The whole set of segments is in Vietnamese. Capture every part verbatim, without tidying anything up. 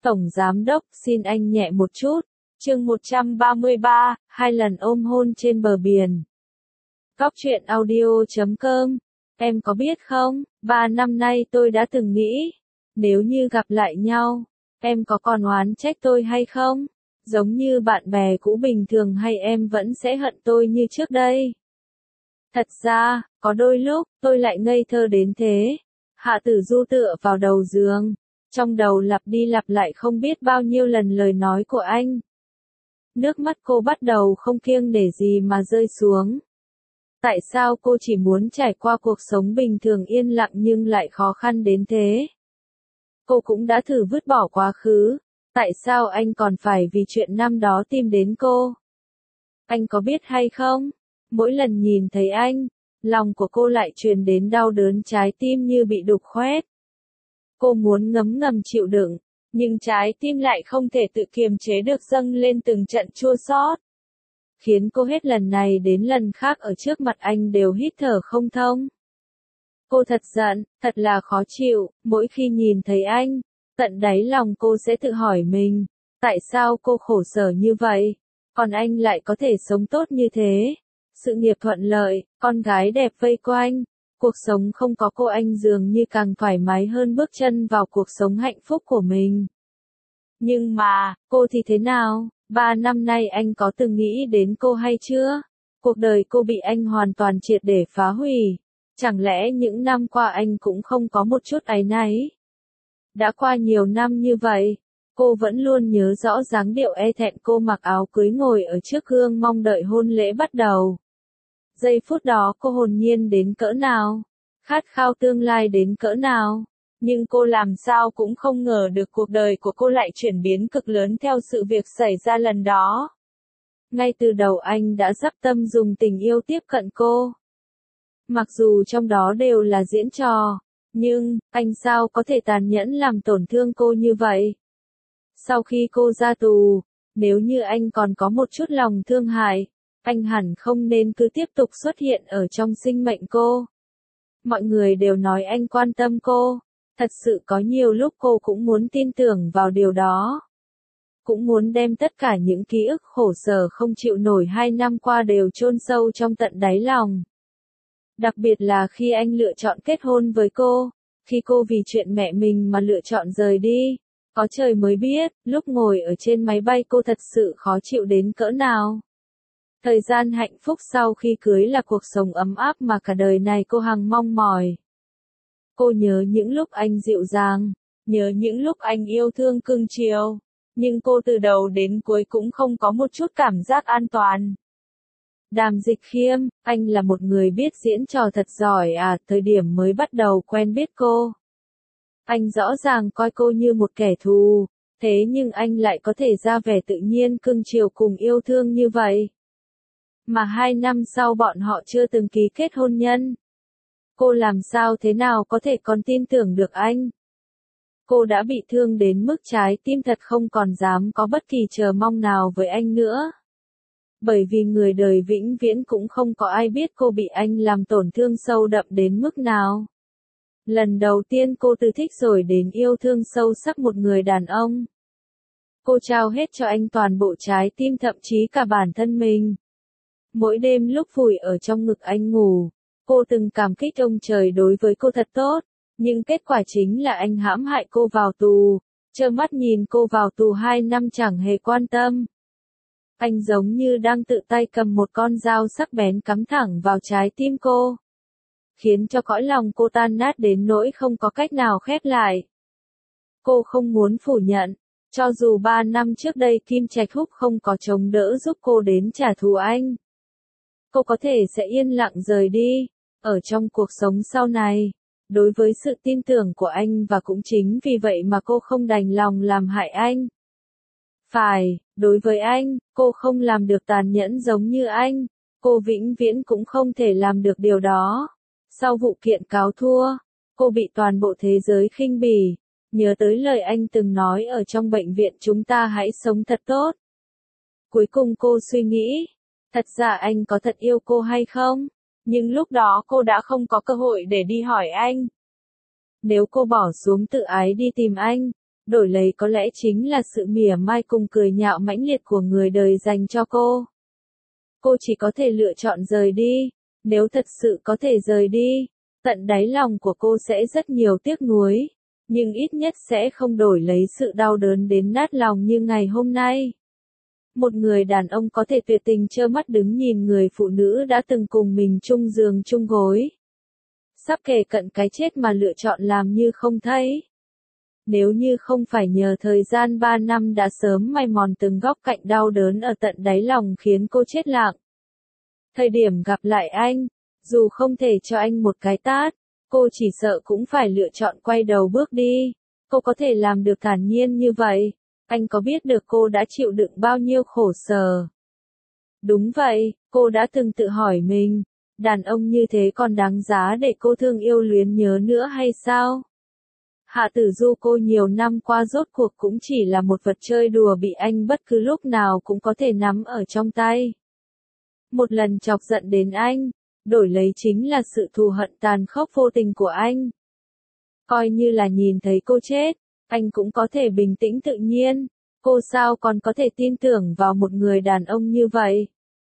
Tổng Giám Đốc, xin anh nhẹ một chút. Chương một trăm ba mươi ba, hai lần ôm hôn trên bờ biển. Cóc truyện audio chấm com. Em có biết không, ba năm nay tôi đã từng nghĩ, nếu như gặp lại nhau, em có còn oán trách tôi hay không? Giống như bạn bè cũ bình thường hay em vẫn sẽ hận tôi như trước đây? Thật ra, có đôi lúc, tôi lại ngây thơ đến thế. Hạ Tử Du tựa vào đầu giường, trong đầu lặp đi lặp lại không biết bao nhiêu lần lời nói của anh. Nước mắt cô bắt đầu không kiêng nể gì mà rơi xuống. Tại sao cô chỉ muốn trải qua cuộc sống bình thường yên lặng nhưng lại khó khăn đến thế? Cô cũng đã thử vứt bỏ quá khứ. Tại sao anh còn phải vì chuyện năm đó tìm đến cô? Anh có biết hay không? Mỗi lần nhìn thấy anh, lòng của cô lại truyền đến đau đớn trái tim như bị đục khoét. Cô muốn ngấm ngầm chịu đựng, nhưng trái tim lại không thể tự kiềm chế được dâng lên từng trận chua xót, khiến cô hết lần này đến lần khác ở trước mặt anh đều hít thở không thông. Cô thật giận, thật là khó chịu, mỗi khi nhìn thấy anh, tận đáy lòng cô sẽ tự hỏi mình, tại sao cô khổ sở như vậy, còn anh lại có thể sống tốt như thế, sự nghiệp thuận lợi, con gái đẹp vây quanh, cuộc sống không có cô anh dường như càng thoải mái hơn bước chân vào cuộc sống hạnh phúc của mình. Nhưng mà, cô thì thế nào? Ba năm nay anh có từng nghĩ đến cô hay chưa? Cuộc đời cô bị anh hoàn toàn triệt để phá hủy. Chẳng lẽ những năm qua anh cũng không có một chút áy náy? Đã qua nhiều năm như vậy, cô vẫn luôn nhớ rõ dáng điệu e thẹn cô mặc áo cưới ngồi ở trước gương mong đợi hôn lễ bắt đầu. Giây phút đó cô hồn nhiên đến cỡ nào? Khát khao tương lai đến cỡ nào? Nhưng cô làm sao cũng không ngờ được cuộc đời của cô lại chuyển biến cực lớn theo sự việc xảy ra lần đó. Ngay từ đầu anh đã dắp tâm dùng tình yêu tiếp cận cô. Mặc dù trong đó đều là diễn trò, nhưng, anh sao có thể tàn nhẫn làm tổn thương cô như vậy? Sau khi cô ra tù, nếu như anh còn có một chút lòng thương hại, anh hẳn không nên cứ tiếp tục xuất hiện ở trong sinh mệnh cô. Mọi người đều nói anh quan tâm cô. Thật sự có nhiều lúc cô cũng muốn tin tưởng vào điều đó. Cũng muốn đem tất cả những ký ức khổ sở không chịu nổi hai năm qua đều chôn sâu trong tận đáy lòng. Đặc biệt là khi anh lựa chọn kết hôn với cô, khi cô vì chuyện mẹ mình mà lựa chọn rời đi. Có trời mới biết, lúc ngồi ở trên máy bay cô thật sự khó chịu đến cỡ nào. Thời gian hạnh phúc sau khi cưới là cuộc sống ấm áp mà cả đời này cô hằng mong mỏi. Cô nhớ những lúc anh dịu dàng, nhớ những lúc anh yêu thương cưng chiều, nhưng cô từ đầu đến cuối cũng không có một chút cảm giác an toàn. Đàm Dịch Khiêm, anh là một người biết diễn trò thật giỏi à, thời điểm mới bắt đầu quen biết cô. Anh rõ ràng coi cô như một kẻ thù, thế nhưng anh lại có thể ra vẻ tự nhiên cưng chiều cùng yêu thương như vậy. Mà hai năm sau bọn họ chưa từng ký kết hôn nhân. Cô làm sao thế nào có thể còn tin tưởng được anh? Cô đã bị thương đến mức trái tim thật không còn dám có bất kỳ chờ mong nào với anh nữa. Bởi vì người đời vĩnh viễn cũng không có ai biết cô bị anh làm tổn thương sâu đậm đến mức nào. Lần đầu tiên cô từ thích rồi đến yêu thương sâu sắc một người đàn ông. Cô trao hết cho anh toàn bộ trái tim thậm chí cả bản thân mình. Mỗi đêm lúc vùi ở trong ngực anh ngủ, cô từng cảm kích ông trời đối với cô thật tốt, nhưng kết quả chính là anh hãm hại cô vào tù, trơ mắt nhìn cô vào tù hai năm chẳng hề quan tâm. Anh giống như đang tự tay cầm một con dao sắc bén cắm thẳng vào trái tim cô, khiến cho cõi lòng cô tan nát đến nỗi không có cách nào khép lại. Cô không muốn phủ nhận, cho dù ba năm trước đây Kim Trạch Húc không có chống đỡ giúp cô đến trả thù anh, cô có thể sẽ yên lặng rời đi, ở trong cuộc sống sau này, đối với sự tin tưởng của anh và cũng chính vì vậy mà cô không đành lòng làm hại anh. Phải, đối với anh, cô không làm được tàn nhẫn giống như anh, cô vĩnh viễn cũng không thể làm được điều đó. Sau vụ kiện cáo thua, cô bị toàn bộ thế giới khinh bỉ, nhớ tới lời anh từng nói ở trong bệnh viện chúng ta hãy sống thật tốt. Cuối cùng cô suy nghĩ, thật ra anh có thật yêu cô hay không? Nhưng lúc đó cô đã không có cơ hội để đi hỏi anh. Nếu cô bỏ xuống tự ái đi tìm anh, đổi lấy có lẽ chính là sự mỉa mai cùng cười nhạo mãnh liệt của người đời dành cho cô. Cô chỉ có thể lựa chọn rời đi, nếu thật sự có thể rời đi, tận đáy lòng của cô sẽ rất nhiều tiếc nuối, nhưng ít nhất sẽ không đổi lấy sự đau đớn đến nát lòng như ngày hôm nay. Một người đàn ông có thể tuyệt tình trơ mắt đứng nhìn người phụ nữ đã từng cùng mình chung giường chung gối, sắp kề cận cái chết mà lựa chọn làm như không thấy. Nếu như không phải nhờ thời gian ba năm đã sớm mài mòn từng góc cạnh đau đớn ở tận đáy lòng khiến cô chết lặng. Thời điểm gặp lại anh, dù không thể cho anh một cái tát, cô chỉ sợ cũng phải lựa chọn quay đầu bước đi. Cô có thể làm được thản nhiên như vậy, anh có biết được cô đã chịu đựng bao nhiêu khổ sở. Đúng vậy, cô đã từng tự hỏi mình, đàn ông như thế còn đáng giá để cô thương yêu luyến nhớ nữa hay sao? Hạ Tử Du cô nhiều năm qua rốt cuộc cũng chỉ là một vật chơi đùa bị anh bất cứ lúc nào cũng có thể nắm ở trong tay. Một lần chọc giận đến anh, đổi lấy chính là sự thù hận tàn khốc vô tình của anh. Coi như là nhìn thấy cô chết, anh cũng có thể bình tĩnh tự nhiên, cô sao còn có thể tin tưởng vào một người đàn ông như vậy.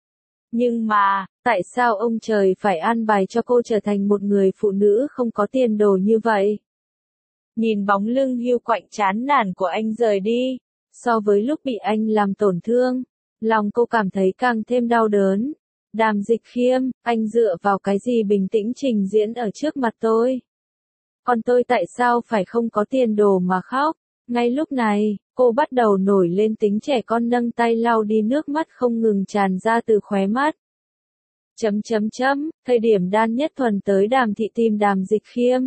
Nhưng mà, tại sao ông trời phải an bài cho cô trở thành một người phụ nữ không có tiền đồ như vậy? Nhìn bóng lưng hiu quạnh chán nản của anh rời đi, so với lúc bị anh làm tổn thương, lòng cô cảm thấy càng thêm đau đớn. Đàm Dịch Khiêm, anh dựa vào cái gì bình tĩnh trình diễn ở trước mặt tôi? Còn tôi tại sao phải không có tiền đồ mà khóc? Ngay lúc này, cô bắt đầu nổi lên tính trẻ con nâng tay lau đi nước mắt không ngừng tràn ra từ khóe mắt. Chấm chấm chấm, thời điểm Đan Nhất Thuần tới Đàm thị tìm Đàm Dịch Khiêm,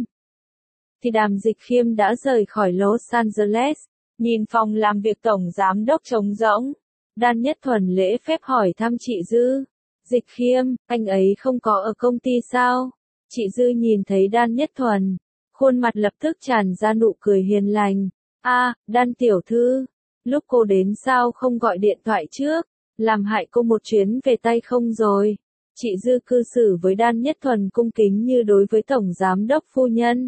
thì Đàm Dịch Khiêm đã rời khỏi Los Angeles, nhìn phòng làm việc tổng giám đốc trống rỗng. Đan Nhất Thuần lễ phép hỏi thăm chị Dư. Dịch Khiêm, anh ấy không có ở công ty sao? Chị Dư nhìn thấy Đan Nhất Thuần, khuôn mặt lập tức tràn ra nụ cười hiền lành. A, à, Đan tiểu thư, lúc cô đến sao không gọi điện thoại trước, làm hại cô một chuyến về tay không rồi. Chị Dư cư xử với Đan Nhất Thuần cung kính như đối với tổng giám đốc phu nhân.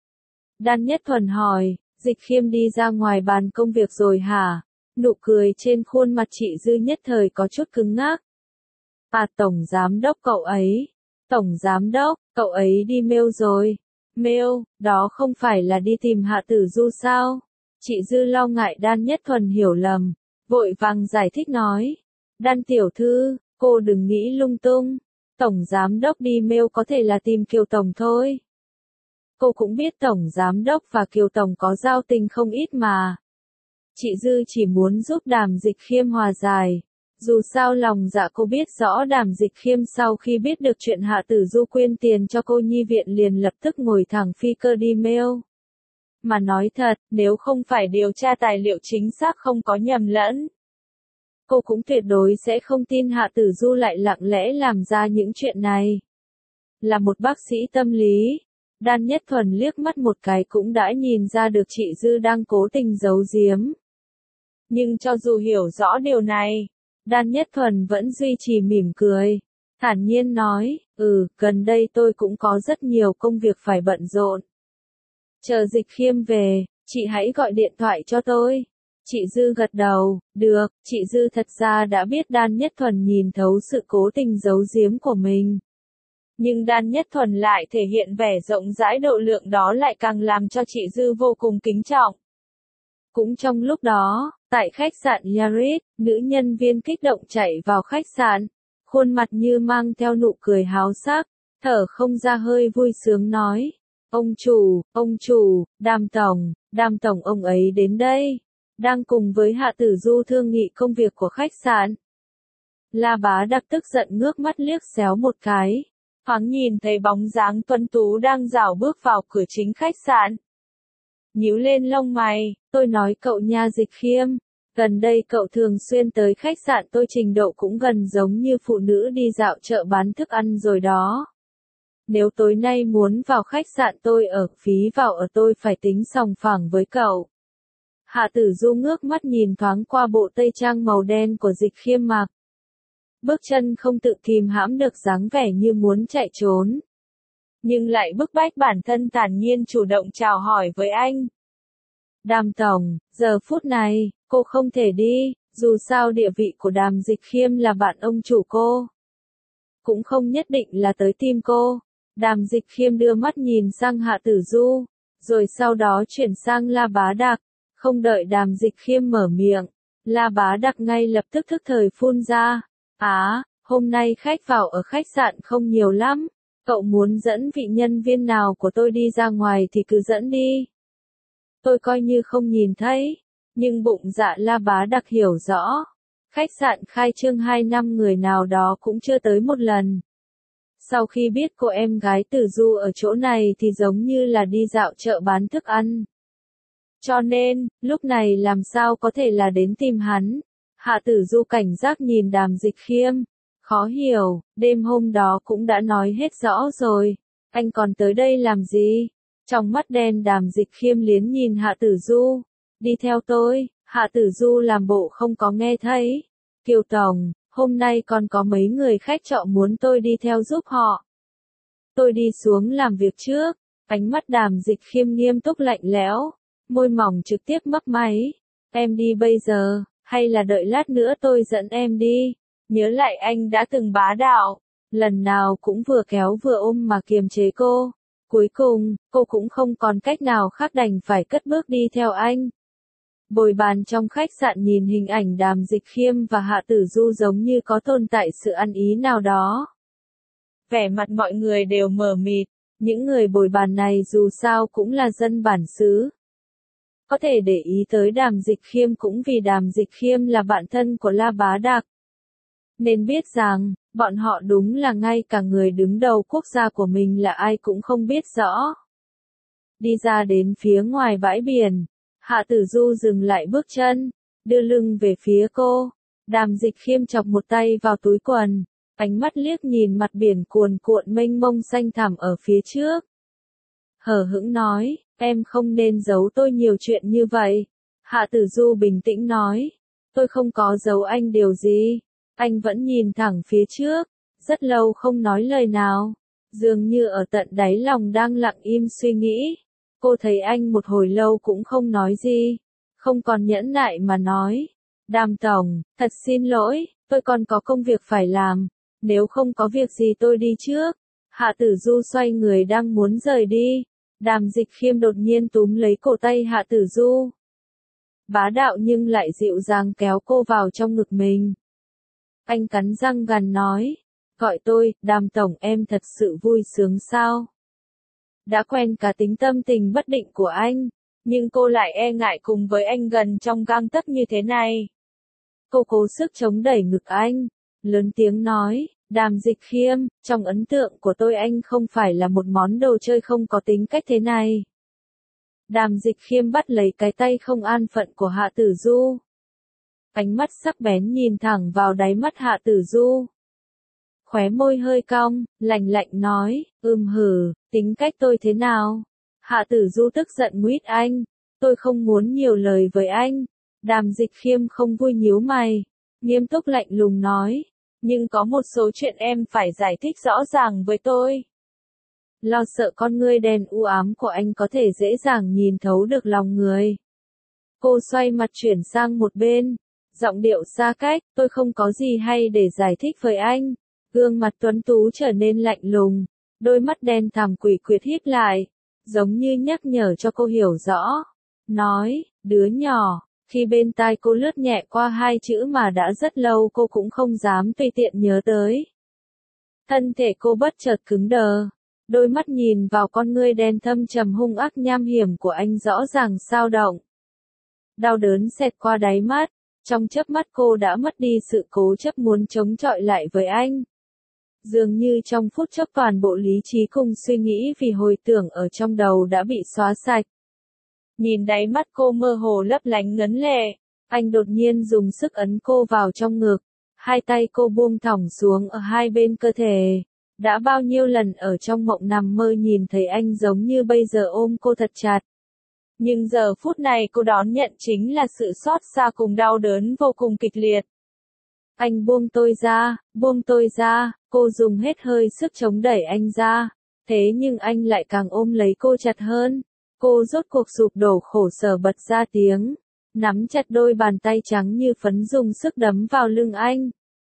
Đan Nhất Thuần hỏi, Dịch Khiêm đi ra ngoài bàn công việc rồi hả? Nụ cười trên khuôn mặt chị Dư nhất thời có chút cứng ngắc. À, tổng giám đốc cậu ấy. Tổng giám đốc, cậu ấy đi mail rồi. Mail, đó không phải là đi tìm Hạ Tử Du sao? Chị Dư lo ngại Đan Nhất Thuần hiểu lầm, vội vàng giải thích nói. Đan tiểu thư, cô đừng nghĩ lung tung. Tổng giám đốc đi mail có thể là tìm Kiều Tổng thôi. Cô cũng biết Tổng Giám Đốc và Kiều Tổng có giao tình không ít mà. Chị Dư chỉ muốn giúp Đàm Dịch Khiêm hòa giải. Dù sao lòng dạ cô biết rõ Đàm Dịch Khiêm sau khi biết được chuyện Hạ Tử Du quyên tiền cho cô nhi viện liền lập tức ngồi thẳng phi cơ đi mail. Mà nói thật, nếu không phải điều tra tài liệu chính xác không có nhầm lẫn, cô cũng tuyệt đối sẽ không tin Hạ Tử Du lại lặng lẽ làm ra những chuyện này. Là một bác sĩ tâm lý, Đan Nhất Thuần liếc mắt một cái cũng đã nhìn ra được chị Dư đang cố tình giấu giếm. Nhưng cho dù hiểu rõ điều này, Đan Nhất Thuần vẫn duy trì mỉm cười, thản nhiên nói, ừ, gần đây tôi cũng có rất nhiều công việc phải bận rộn. Chờ Dịch Khiêm về, chị hãy gọi điện thoại cho tôi. Chị Dư gật đầu, được, chị Dư thật ra đã biết Đan Nhất Thuần nhìn thấu sự cố tình giấu giếm của mình. Nhưng Đan Nhất Thuần lại thể hiện vẻ rộng rãi độ lượng đó lại càng làm cho chị Dư vô cùng kính trọng. Cũng trong lúc đó, tại khách sạn Yaris, nữ nhân viên kích động chạy vào khách sạn, khuôn mặt như mang theo nụ cười háo sắc, thở không ra hơi vui sướng nói, ông chủ, ông chủ, Đàm tổng, Đàm tổng ông ấy đến đây, đang cùng với Hạ Tử Du thương nghị công việc của khách sạn. La Bá Đặc tức giận ngước mắt liếc xéo một cái, thoáng nhìn thấy bóng dáng tuấn tú đang rảo bước vào cửa chính khách sạn. Nhíu lên lông mày, tôi nói cậu nha Dịch Khiêm, gần đây cậu thường xuyên tới khách sạn tôi trình độ cũng gần giống như phụ nữ đi dạo chợ bán thức ăn rồi đó. Nếu tối nay muốn vào khách sạn tôi ở, phí vào ở tôi phải tính sòng phẳng với cậu. Hạ Tử Du ngước mắt nhìn thoáng qua bộ tây trang màu đen của Dịch Khiêm mặc. Bước chân không tự kìm hãm được dáng vẻ như muốn chạy trốn. Nhưng lại bức bách bản thân thản nhiên chủ động chào hỏi với anh. Đàm tổng, giờ phút này, cô không thể đi, dù sao địa vị của Đàm Dịch Khiêm là bạn ông chủ cô. Cũng không nhất định là tới tim cô. Đàm Dịch Khiêm đưa mắt nhìn sang Hạ Tử Du, rồi sau đó chuyển sang La Bá Đặc. Không đợi Đàm Dịch Khiêm mở miệng, La Bá Đặc ngay lập tức thức thời phun ra. Á, hôm nay khách vào ở khách sạn không nhiều lắm. Cậu muốn dẫn vị nhân viên nào của tôi đi ra ngoài thì cứ dẫn đi. Tôi coi như không nhìn thấy. Nhưng bụng dạ La Bá Đặc hiểu rõ. Khách sạn khai trương hai năm người nào đó cũng chưa tới một lần. Sau khi biết cô em gái Tử Du ở chỗ này thì giống như là đi dạo chợ bán thức ăn. Cho nên, lúc này làm sao có thể là đến tìm hắn. Hạ Tử Du cảnh giác nhìn Đàm Dịch Khiêm. Khó hiểu, đêm hôm đó cũng đã nói hết rõ rồi. Anh còn tới đây làm gì? Trong mắt đen Đàm Dịch Khiêm liến nhìn Hạ Tử Du. Đi theo tôi. Hạ Tử Du làm bộ không có nghe thấy. Kiều Tổng, hôm nay còn có mấy người khách trọ muốn tôi đi theo giúp họ. Tôi đi xuống làm việc trước. Ánh mắt Đàm Dịch Khiêm nghiêm túc lạnh lẽo. Môi mỏng trực tiếp mấp máy. Em đi bây giờ, hay là đợi lát nữa tôi dẫn em đi? Nhớ lại anh đã từng bá đạo. Lần nào cũng vừa kéo vừa ôm mà kiềm chế cô. Cuối cùng, cô cũng không còn cách nào khác đành phải cất bước đi theo anh. Bồi bàn trong khách sạn nhìn hình ảnh Đàm Dịch Khiêm và Hạ Tử Du giống như có tồn tại sự ăn ý nào đó. Vẻ mặt mọi người đều mờ mịt, những người bồi bàn này dù sao cũng là dân bản xứ. Có thể để ý tới Đàm Dịch Khiêm cũng vì Đàm Dịch Khiêm là bạn thân của La Bá Đặc. Nên biết rằng, bọn họ đúng là ngay cả người đứng đầu quốc gia của mình là ai cũng không biết rõ. Đi ra đến phía ngoài bãi biển. Hạ Tử Du dừng lại bước chân, đưa lưng về phía cô. Đàm Dịch Khiêm chọc một tay vào túi quần, ánh mắt liếc nhìn mặt biển cuồn cuộn mênh mông xanh thẳm ở phía trước. Hờ hững nói, em không nên giấu tôi nhiều chuyện như vậy. Hạ Tử Du bình tĩnh nói, tôi không có giấu anh điều gì. Anh vẫn nhìn thẳng phía trước, rất lâu không nói lời nào, dường như ở tận đáy lòng đang lặng im suy nghĩ. Cô thấy anh một hồi lâu cũng không nói gì, không còn nhẫn nại mà nói. Đàm tổng, thật xin lỗi, tôi còn có công việc phải làm, nếu không có việc gì tôi đi trước. Hạ Tử Du xoay người đang muốn rời đi, Đàm Dịch Khiêm đột nhiên túm lấy cổ tay Hạ Tử Du. Bá đạo nhưng lại dịu dàng kéo cô vào trong ngực mình. Anh cắn răng gằn nói, gọi tôi, Đàm tổng em thật sự vui sướng sao? Đã quen cả tính tâm tình bất định của anh, nhưng cô lại e ngại cùng với anh gần trong gang tấc như thế này. Cô cố sức chống đẩy ngực anh, lớn tiếng nói, Đàm Dịch Khiêm, trong ấn tượng của tôi anh không phải là một món đồ chơi không có tính cách thế này. Đàm Dịch Khiêm bắt lấy cái tay không an phận của Hạ Tử Du. Ánh mắt sắc bén nhìn thẳng vào đáy mắt Hạ Tử Du. Khóe môi hơi cong, lạnh lạnh nói, ừm hử, tính cách tôi thế nào? Hạ Tử Du tức giận nguýt anh, tôi không muốn nhiều lời với anh. Đàm Dịch Khiêm không vui nhíu mày, nghiêm túc lạnh lùng nói, nhưng có một số chuyện em phải giải thích rõ ràng với tôi. Lo sợ con ngươi đen u ám của anh có thể dễ dàng nhìn thấu được lòng người. Cô xoay mặt chuyển sang một bên, giọng điệu xa cách, tôi không có gì hay để giải thích với anh. Gương mặt tuấn tú trở nên lạnh lùng, đôi mắt đen thẳm quỷ quyệt híp lại, giống như nhắc nhở cho cô hiểu rõ. Nói, đứa nhỏ, khi bên tai cô lướt nhẹ qua hai chữ mà đã rất lâu cô cũng không dám tùy tiện nhớ tới. Thân thể cô bất chợt cứng đờ, đôi mắt nhìn vào con ngươi đen thâm trầm hung ác nham hiểm của anh rõ ràng xao động. Đau đớn xẹt qua đáy mắt, trong chớp mắt cô đã mất đi sự cố chấp muốn chống chọi lại với anh. Dường như trong phút chốc toàn bộ lý trí cùng suy nghĩ vì hồi tưởng ở trong đầu đã bị xóa sạch. Nhìn đáy mắt cô mơ hồ lấp lánh ngấn lệ, anh đột nhiên dùng sức ấn cô vào trong ngực, hai tay cô buông thõng xuống ở hai bên cơ thể. Đã bao nhiêu lần ở trong mộng nằm mơ nhìn thấy anh giống như bây giờ ôm cô thật chặt. Nhưng giờ phút này cô đón nhận chính là sự xót xa cùng đau đớn vô cùng kịch liệt. Anh buông tôi ra, buông tôi ra, cô dùng hết hơi sức chống đẩy anh ra, thế nhưng anh lại càng ôm lấy cô chặt hơn. Cô rốt cuộc sụp đổ khổ sở bật ra tiếng, nắm chặt đôi bàn tay trắng như phấn dùng sức đấm vào lưng anh.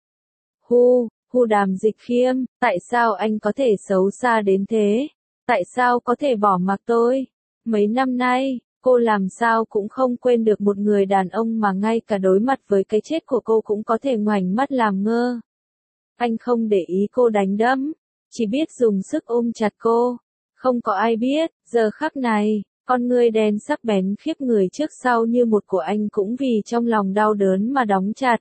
Hu, Hu Đàm Dịch Khiêm, tại sao anh có thể xấu xa đến thế? Tại sao có thể bỏ mặc tôi? Mấy năm nay, cô làm sao cũng không quên được một người đàn ông mà ngay cả đối mặt với cái chết của cô cũng có thể ngoảnh mắt làm ngơ. Anh không để ý cô đánh đấm, chỉ biết dùng sức ôm chặt cô. Không có ai biết, giờ khắc này, con ngươi đen sắc bén khiếp người trước sau như một của anh cũng vì trong lòng đau đớn mà đóng chặt.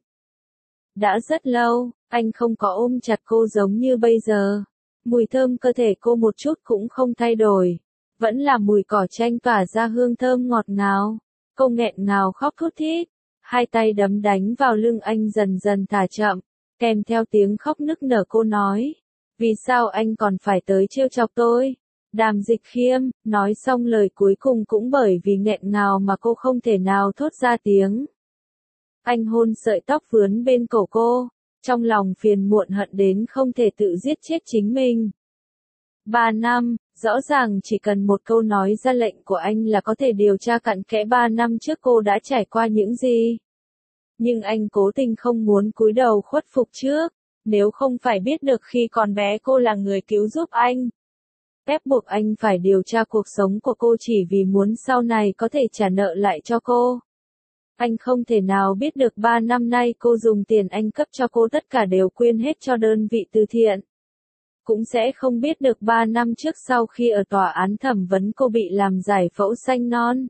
Đã rất lâu, anh không có ôm chặt cô giống như bây giờ. Mùi thơm cơ thể cô một chút cũng không thay đổi. Vẫn là mùi cỏ chanh tỏa ra hương thơm ngọt ngào. Cô nghẹn ngào khóc thút thít. Hai tay đấm đánh vào lưng anh dần dần thả chậm. Kèm theo tiếng khóc nức nở cô nói. Vì sao anh còn phải tới trêu chọc tôi? Đàm Dịch Khiêm, nói xong lời cuối cùng cũng bởi vì nghẹn ngào mà cô không thể nào thốt ra tiếng. Anh hôn sợi tóc vướn bên cổ cô, trong lòng phiền muộn hận đến không thể tự giết chết chính mình. Ba năm, rõ ràng chỉ cần một câu nói ra lệnh của anh là có thể điều tra cặn kẽ ba năm trước cô đã trải qua những gì. Nhưng anh cố tình không muốn cúi đầu khuất phục trước, nếu không phải biết được khi còn bé cô là người cứu giúp anh. Ép buộc anh phải điều tra cuộc sống của cô chỉ vì muốn sau này có thể trả nợ lại cho cô. Anh không thể nào biết được ba năm nay cô dùng tiền anh cấp cho cô tất cả đều quyên hết cho đơn vị từ thiện. Cũng sẽ không biết được ba năm trước sau khi ở tòa án thẩm vấn cô bị làm giải phẫu xanh non.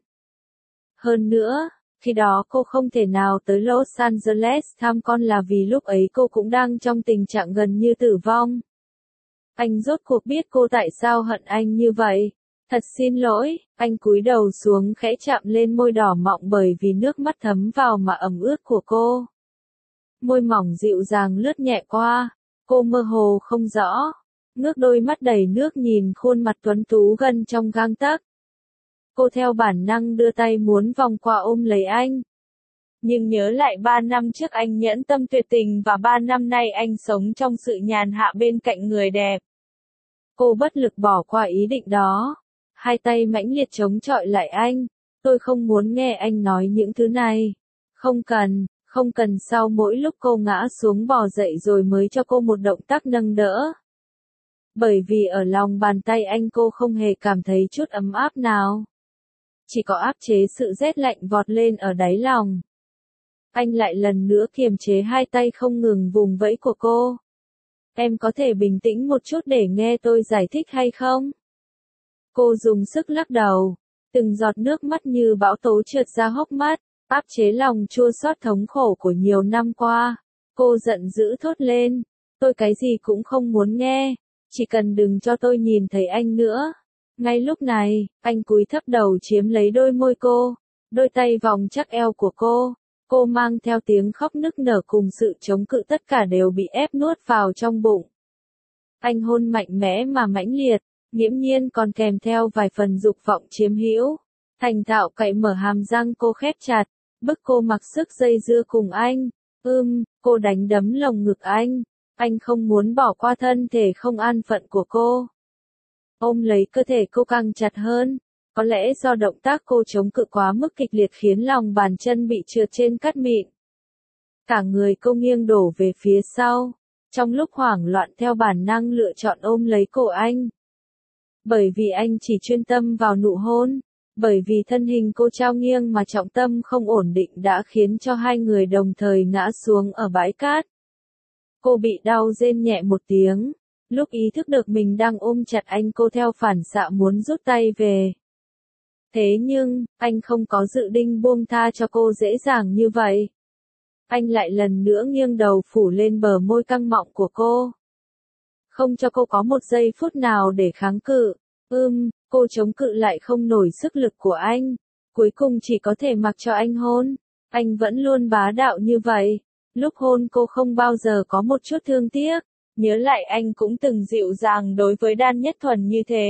Hơn nữa, khi đó cô không thể nào tới Los Angeles thăm con là vì lúc ấy cô cũng đang trong tình trạng gần như tử vong. Anh rốt cuộc biết cô tại sao hận anh như vậy. Thật xin lỗi, anh cúi đầu xuống khẽ chạm lên môi đỏ mọng bởi vì nước mắt thấm vào mà ẩm ướt của cô. Môi mỏng dịu dàng lướt nhẹ qua, cô mơ hồ không rõ, ngước đôi mắt đầy nước nhìn khuôn mặt tuấn tú gần trong gang tấc. Cô theo bản năng đưa tay muốn vòng qua ôm lấy anh. Nhưng nhớ lại ba năm trước anh nhẫn tâm tuyệt tình và ba năm nay anh sống trong sự nhàn hạ bên cạnh người đẹp. Cô bất lực bỏ qua ý định đó. Hai tay mãnh liệt chống chọi lại anh. Tôi không muốn nghe anh nói những thứ này. Không cần, không cần sau mỗi lúc cô ngã xuống bò dậy rồi mới cho cô một động tác nâng đỡ. Bởi vì ở lòng bàn tay anh cô không hề cảm thấy chút ấm áp nào. Chỉ có áp chế sự rét lạnh vọt lên ở đáy lòng. Anh lại lần nữa kiềm chế hai tay không ngừng vùng vẫy của cô. Em có thể bình tĩnh một chút để nghe tôi giải thích hay không? Cô dùng sức lắc đầu, từng giọt nước mắt như bão tố trượt ra hốc mắt, áp chế lòng chua xót thống khổ của nhiều năm qua. Cô giận dữ thốt lên, tôi cái gì cũng không muốn nghe, chỉ cần đừng cho tôi nhìn thấy anh nữa. Ngay lúc này, anh cúi thấp đầu chiếm lấy đôi môi cô, đôi tay vòng chắc eo của cô. Cô mang theo tiếng khóc nức nở cùng sự chống cự tất cả đều bị ép nuốt vào trong bụng. Anh hôn mạnh mẽ mà mãnh liệt, nghiễm nhiên còn kèm theo vài phần dục vọng chiếm hữu. Thành thạo cậy mở hàm răng cô khép chặt, bức cô mặc sức dây dưa cùng anh. Ưm, cô đánh đấm lồng ngực anh. Anh không muốn bỏ qua thân thể không an phận của cô. Ôm lấy cơ thể cô càng chặt hơn. Có lẽ do động tác cô chống cự quá mức kịch liệt khiến lòng bàn chân bị trượt trên cát mịn. Cả người cô nghiêng đổ về phía sau, trong lúc hoảng loạn theo bản năng lựa chọn ôm lấy cổ anh. Bởi vì anh chỉ chuyên tâm vào nụ hôn, bởi vì thân hình cô trao nghiêng mà trọng tâm không ổn định đã khiến cho hai người đồng thời ngã xuống ở bãi cát. Cô bị đau rên nhẹ một tiếng, lúc ý thức được mình đang ôm chặt anh cô theo phản xạ muốn rút tay về. Thế nhưng, anh không có dự định buông tha cho cô dễ dàng như vậy. Anh lại lần nữa nghiêng đầu phủ lên bờ môi căng mọng của cô. Không cho cô có một giây phút nào để kháng cự. Ưm, cô chống cự lại không nổi sức lực của anh. Cuối cùng chỉ có thể mặc cho anh hôn. Anh vẫn luôn bá đạo như vậy. Lúc hôn cô không bao giờ có một chút thương tiếc. Nhớ lại anh cũng từng dịu dàng đối với Đan Nhất Thuần như thế.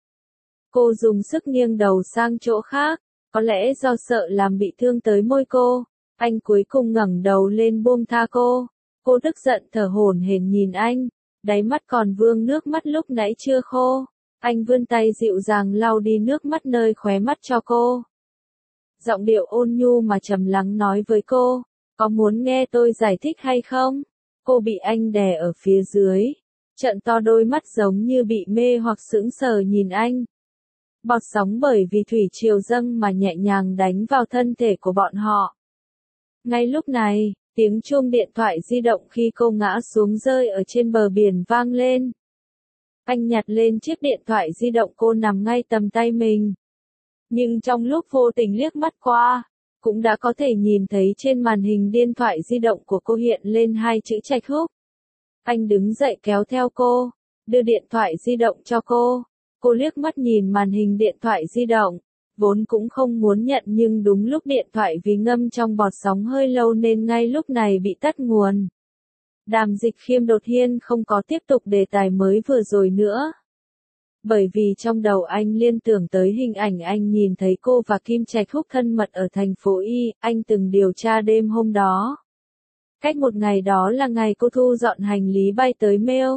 Cô dùng sức nghiêng đầu sang chỗ khác, có lẽ do sợ làm bị thương tới môi cô. Anh cuối cùng ngẩng đầu lên buông tha cô. Cô tức giận thở hổn hển nhìn anh, đáy mắt còn vương nước mắt lúc nãy chưa khô. Anh vươn tay dịu dàng lau đi nước mắt nơi khóe mắt cho cô. Giọng điệu ôn nhu mà trầm lắng nói với cô, có muốn nghe tôi giải thích hay không? Cô bị anh đè ở phía dưới, trợn to đôi mắt giống như bị mê hoặc sững sờ nhìn anh. Bọt sóng bởi vì thủy triều dâng mà nhẹ nhàng đánh vào thân thể của bọn họ. Ngay lúc này, tiếng chuông điện thoại di động khi cô ngã xuống rơi ở trên bờ biển vang lên. Anh nhặt lên chiếc điện thoại di động cô nằm ngay tầm tay mình. Nhưng trong lúc vô tình liếc mắt qua, cũng đã có thể nhìn thấy trên màn hình điện thoại di động của cô hiện lên hai chữ Trạch Húc. Anh đứng dậy kéo theo cô, đưa điện thoại di động cho cô. Cô liếc mắt nhìn màn hình điện thoại di động, vốn cũng không muốn nhận nhưng đúng lúc điện thoại vì ngâm trong bọt sóng hơi lâu nên ngay lúc này bị tắt nguồn. Đàm Dịch Khiêm đột nhiên không có tiếp tục đề tài mới vừa rồi nữa. Bởi vì trong đầu anh liên tưởng tới hình ảnh anh nhìn thấy cô và Kim Trạch Húc thân mật ở thành phố Y, anh từng điều tra đêm hôm đó. Cách một ngày đó là ngày cô thu dọn hành lý bay tới Mail.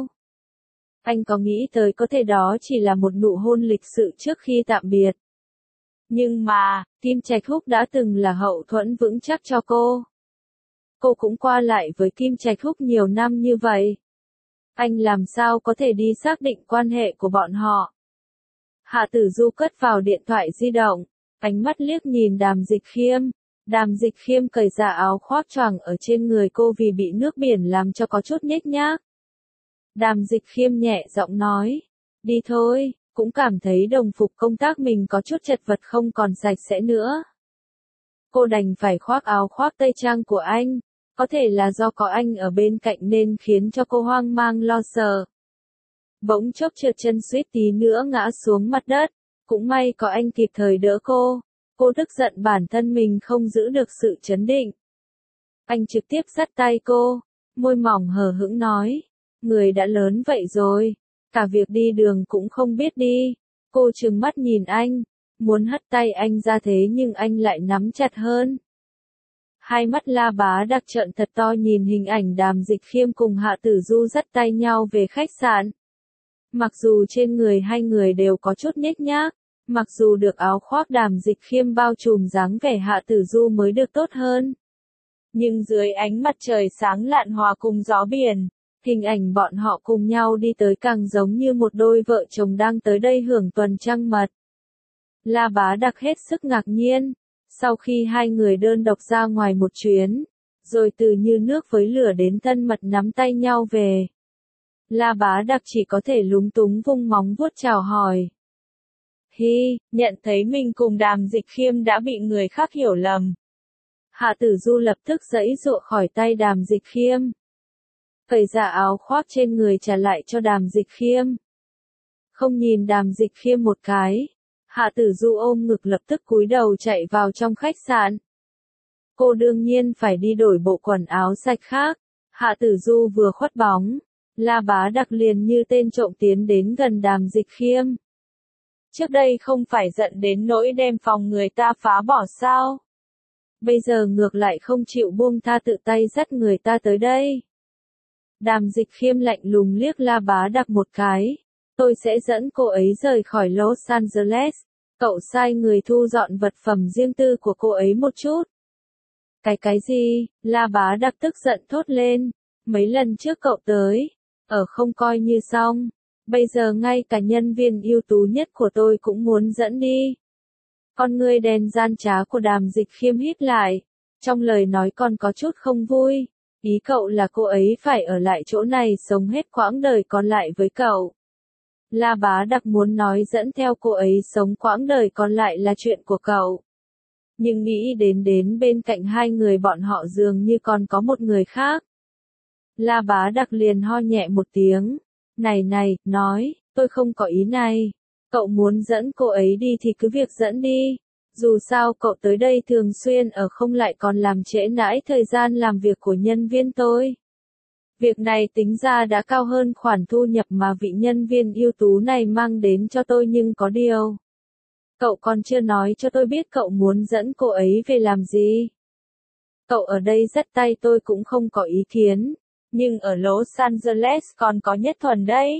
Anh có nghĩ tới có thể đó chỉ là một nụ hôn lịch sự trước khi tạm biệt. Nhưng mà, Kim Trạch Húc đã từng là hậu thuẫn vững chắc cho cô. Cô cũng qua lại với Kim Trạch Húc nhiều năm như vậy. Anh làm sao có thể đi xác định quan hệ của bọn họ. Hạ Tử Du cất vào điện thoại di động, ánh mắt liếc nhìn Đàm Dịch Khiêm. Đàm Dịch Khiêm cởi ra áo khoác choàng ở trên người cô vì bị nước biển làm cho có chút nhếch nhác. Đàm Dịch Khiêm nhẹ giọng nói, đi thôi, cũng cảm thấy đồng phục công tác mình có chút chật vật không còn sạch sẽ nữa. Cô đành phải khoác áo khoác tây trang của anh, có thể là do có anh ở bên cạnh nên khiến cho cô hoang mang lo sợ. Bỗng chốc trượt chân suýt tí nữa ngã xuống mặt đất, cũng may có anh kịp thời đỡ cô. Cô tức giận bản thân mình không giữ được sự trấn định. Anh trực tiếp dắt tay cô, môi mỏng hờ hững nói, người đã lớn vậy rồi, cả việc đi đường cũng không biết đi. Cô trừng mắt nhìn anh, muốn hất tay anh ra thế nhưng anh lại nắm chặt hơn. Hai mắt La Bá Đặc trợn thật to nhìn hình ảnh Đàm Dịch Khiêm cùng Hạ Tử Du dắt tay nhau về khách sạn. Mặc dù trên người hai người đều có chút nhếch nhác, mặc dù được áo khoác Đàm Dịch Khiêm bao trùm dáng vẻ Hạ Tử Du mới được tốt hơn. Nhưng dưới ánh mặt trời sáng lạn hòa cùng gió biển, hình ảnh bọn họ cùng nhau đi tới càng giống như một đôi vợ chồng đang tới đây hưởng tuần trăng mật. La Bá Đặc hết sức ngạc nhiên, sau khi hai người đơn độc ra ngoài một chuyến, rồi từ như nước với lửa đến thân mật nắm tay nhau về. La Bá Đặc chỉ có thể lúng túng vung móng vuốt chào hỏi. Hi, nhận thấy mình cùng Đàm Dịch Khiêm đã bị người khác hiểu lầm. Hạ Tử Du lập tức giãy giụa khỏi tay Đàm Dịch Khiêm. Cởi ra áo khoác trên người trả lại cho Đàm Dịch Khiêm. Không nhìn Đàm Dịch Khiêm một cái, Hạ Tử Du ôm ngực lập tức cúi đầu chạy vào trong khách sạn. Cô đương nhiên phải đi đổi bộ quần áo sạch khác. Hạ Tử Du vừa khuất bóng, La Bá Đặc liền như tên trộm tiến đến gần Đàm Dịch Khiêm. Trước đây không phải giận đến nỗi đem phòng người ta phá bỏ sao? Bây giờ ngược lại không chịu buông tha tự tay dắt người ta tới đây. Đàm Dịch Khiêm lạnh lùng liếc La Bá Đặc một cái. Tôi sẽ dẫn cô ấy rời khỏi Los Angeles. Cậu sai người thu dọn vật phẩm riêng tư của cô ấy một chút. Cái cái gì? La Bá Đặc tức giận thốt lên. Mấy lần trước cậu tới, ở không coi như xong. Bây giờ ngay cả nhân viên ưu tú nhất của tôi cũng muốn dẫn đi. Con ngươi đen gian trá của Đàm Dịch Khiêm hít lại. Trong lời nói còn có chút không vui. Ý cậu là cô ấy phải ở lại chỗ này sống hết quãng đời còn lại với cậu. La Bá Đặc muốn nói dẫn theo cô ấy sống quãng đời còn lại là chuyện của cậu. Nhưng nghĩ đến đến bên cạnh hai người bọn họ dường như còn có một người khác. La Bá Đặc liền ho nhẹ một tiếng. Này này, nói, tôi không có ý này. Cậu muốn dẫn cô ấy đi thì cứ việc dẫn đi. Dù sao cậu tới đây thường xuyên ở không lại còn làm trễ nải thời gian làm việc của nhân viên tôi. Việc này tính ra đã cao hơn khoản thu nhập mà vị nhân viên ưu tú này mang đến cho tôi nhưng có điều. Cậu còn chưa nói cho tôi biết cậu muốn dẫn cô ấy về làm gì. Cậu ở đây dắt tay tôi cũng không có ý kiến. Nhưng ở Los Angeles còn có Nhất Thuần đấy.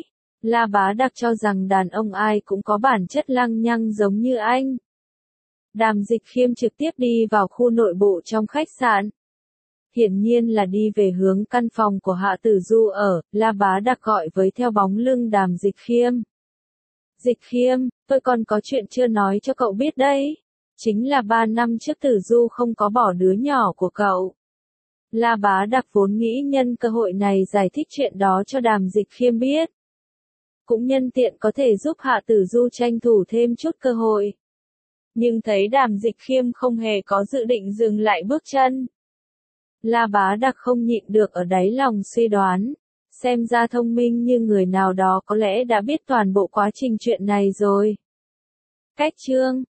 La Bá Đặc cho rằng đàn ông ai cũng có bản chất lăng nhăng giống như anh. Đàm Dịch Khiêm trực tiếp đi vào khu nội bộ trong khách sạn. Hiển nhiên là đi về hướng căn phòng của Hạ Tử Du ở, La Bá Đặc gọi với theo bóng lưng Đàm Dịch Khiêm. Dịch Khiêm, tôi còn có chuyện chưa nói cho cậu biết đấy. Chính là ba năm trước Tử Du không có bỏ đứa nhỏ của cậu. La Bá Đặc vốn nghĩ nhân cơ hội này giải thích chuyện đó cho Đàm Dịch Khiêm biết. Cũng nhân tiện có thể giúp Hạ Tử Du tranh thủ thêm chút cơ hội. Nhưng thấy Đàm Dịch Khiêm không hề có dự định dừng lại bước chân. La Bá Đặc không nhịn được ở đáy lòng suy đoán. Xem ra thông minh như người nào đó có lẽ đã biết toàn bộ quá trình chuyện này rồi. Cách chương